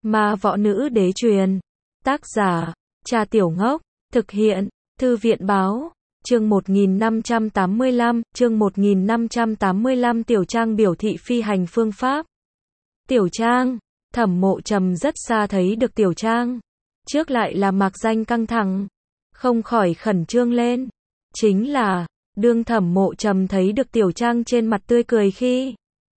Ma võ nữ đế truyền. Tác giả, Trà Tiểu Ngốc. Thực hiện, Thư viện báo. Chương 1585, chương 1585 Tiểu Trang biểu thị phi hành phương pháp. Tiểu Trang, Thẩm Mộ Trầm rất xa thấy được Tiểu Trang. Trước lại là mạc danh căng thẳng, không khỏi khẩn trương lên. Chính là, đương Thẩm Mộ Trầm thấy được Tiểu Trang trên mặt tươi cười khi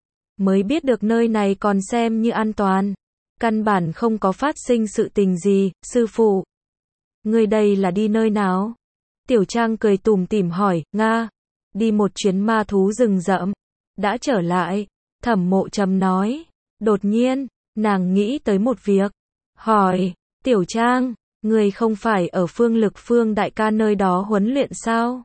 mới biết được nơi này còn xem như an toàn. Căn bản không có phát sinh sự tình gì, sư phụ. Người đây là đi nơi nào? Tiểu Trang cười tủm tỉm hỏi, Nga, đi một chuyến ma thú rừng rậm. Đã trở lại, Thẩm Mộ Trầm nói. Đột nhiên, nàng nghĩ tới một việc. Hỏi, Tiểu Trang, người không phải ở Phương Lực Phương đại ca nơi đó huấn luyện sao?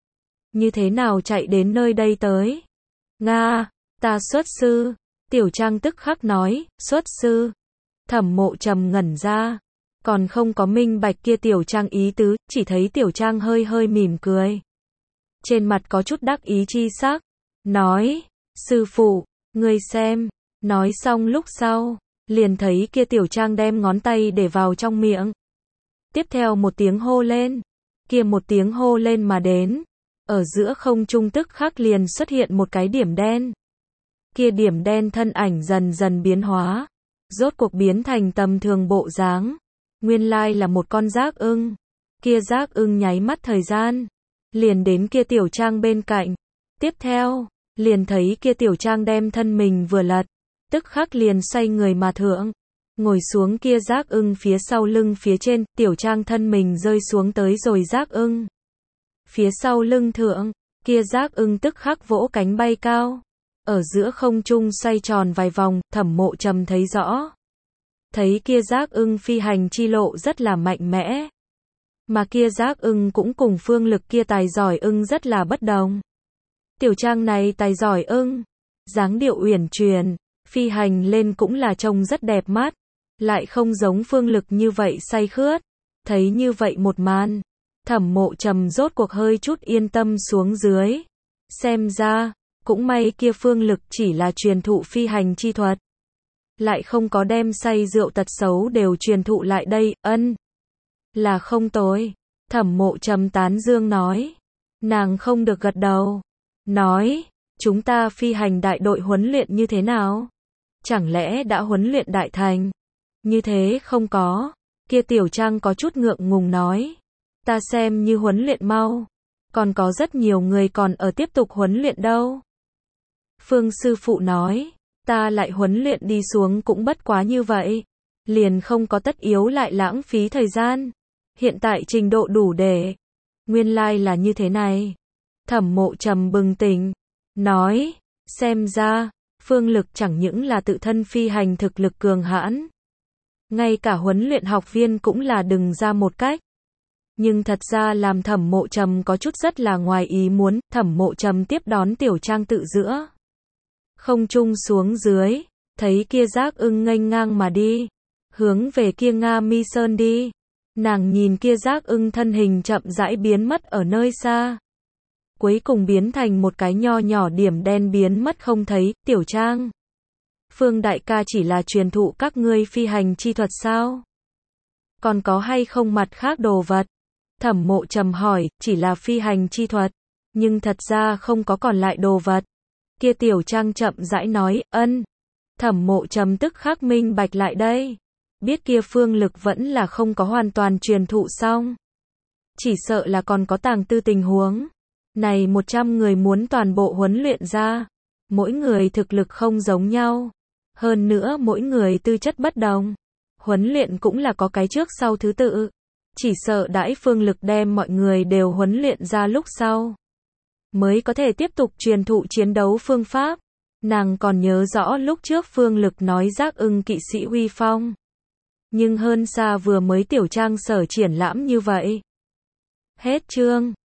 Như thế nào chạy đến nơi đây tới? Nga, ta xuất sư. Tiểu Trang tức khắc nói, xuất sư. Thẩm Mộ Trầm ngẩn ra, còn không có minh bạch kia Tiểu Trang ý tứ, chỉ thấy Tiểu Trang hơi hơi mỉm cười. Trên mặt có chút đắc ý chi sắc, nói, sư phụ, ngươi xem. Nói xong lúc sau, liền thấy kia Tiểu Trang đem ngón tay để vào trong miệng. Tiếp theo một tiếng hô lên, kia một tiếng hô lên mà đến. Ở giữa không trung tức khắc liền xuất hiện một cái điểm đen. Kia điểm đen thân ảnh dần dần biến hóa, rốt cuộc biến thành tầm thường bộ dáng. Nguyên lai là một con dác ưng. Kia dác ưng nháy mắt thời gian, liền đến kia Tiểu Trang bên cạnh. Tiếp theo, liền thấy kia Tiểu Trang đem thân mình vừa lật, tức khắc liền xoay người mà thượng, ngồi xuống kia dác ưng phía sau lưng phía trên. Tiểu Trang thân mình rơi xuống tới rồi dác ưng phía sau lưng thượng, kia dác ưng tức khắc vỗ cánh bay cao, ở giữa không trung xoay tròn vài vòng. Thẩm Mộ Trầm thấy rõ, thấy kia dác ưng phi hành chi lộ rất là mạnh mẽ, mà kia dác ưng cũng cùng Phương Lực kia tài giỏi ưng rất là bất đồng. Tiểu Trang này tài giỏi ưng, dáng điệu uyển chuyển, phi hành lên cũng là trông rất đẹp mắt, lại không giống Phương Lực như vậy say khướt. Thấy như vậy một màn, Thẩm Mộ Trầm rốt cuộc hơi chút yên tâm xuống dưới. Xem ra, cũng may kia Phương Lực chỉ là truyền thụ phi hành chi thuật, lại không có đem say rượu tật xấu đều truyền thụ lại đây. Ân, là không tồi. Thẩm Mộ Trầm tán dương nói. Nàng không được gật đầu, nói, chúng ta phi hành đại đội huấn luyện như thế nào? Chẳng lẽ đã huấn luyện đại thành? Như thế không có. Kia Tiểu Trang có chút ngượng ngùng nói, ta xem như huấn luyện mau, còn có rất nhiều người còn ở tiếp tục huấn luyện đâu. Phương sư phụ nói, ta lại huấn luyện đi xuống cũng bất quá như vậy, liền không có tất yếu lại lãng phí thời gian. Hiện tại trình độ đủ để. Nguyên lai là như thế này. Thẩm Mộ Trầm bừng tỉnh, nói, xem ra, Phương Lực chẳng những là tự thân phi hành thực lực cường hãn, ngay cả huấn luyện học viên cũng là đừng ra một cách. Nhưng thật ra làm Thẩm Mộ Trầm có chút rất là ngoài ý muốn. Thẩm Mộ Trầm tiếp đón Tiểu Trang tự giữa không trung xuống dưới, thấy kia dác ưng nghênh ngang mà đi, hướng về kia Nga Mi Sơn đi. Nàng nhìn kia dác ưng thân hình chậm rãi biến mất ở nơi xa, cuối cùng biến thành một cái nho nhỏ điểm đen biến mất không thấy. Tiểu Trang, Phương đại ca chỉ là truyền thụ các ngươi phi hành chi thuật sao? Còn có hay không mặt khác đồ vật? Thẩm Mộ Trầm hỏi. Chỉ là phi hành chi thuật, nhưng thật ra không có còn lại đồ vật. Kia Tiểu Trang chậm rãi nói, ân. Thẩm Mộ Trầm tức khắc minh bạch lại đây, biết kia Phương Lực vẫn là không có hoàn toàn truyền thụ xong, chỉ sợ là còn có tàng tư tình huống. Này 100 người muốn toàn bộ huấn luyện ra, mỗi người thực lực không giống nhau, hơn nữa mỗi người tư chất bất đồng, huấn luyện cũng là có cái trước sau thứ tự. Chỉ sợ đãi Phương Lực đem mọi người đều huấn luyện ra lúc sau, mới có thể tiếp tục truyền thụ chiến đấu phương pháp. Nàng còn nhớ rõ lúc trước Phương Lực nói dác ưng kỵ sĩ uy phong, nhưng hơn xa vừa mới Tiểu Trang sở triển lãm như vậy. Hết chương.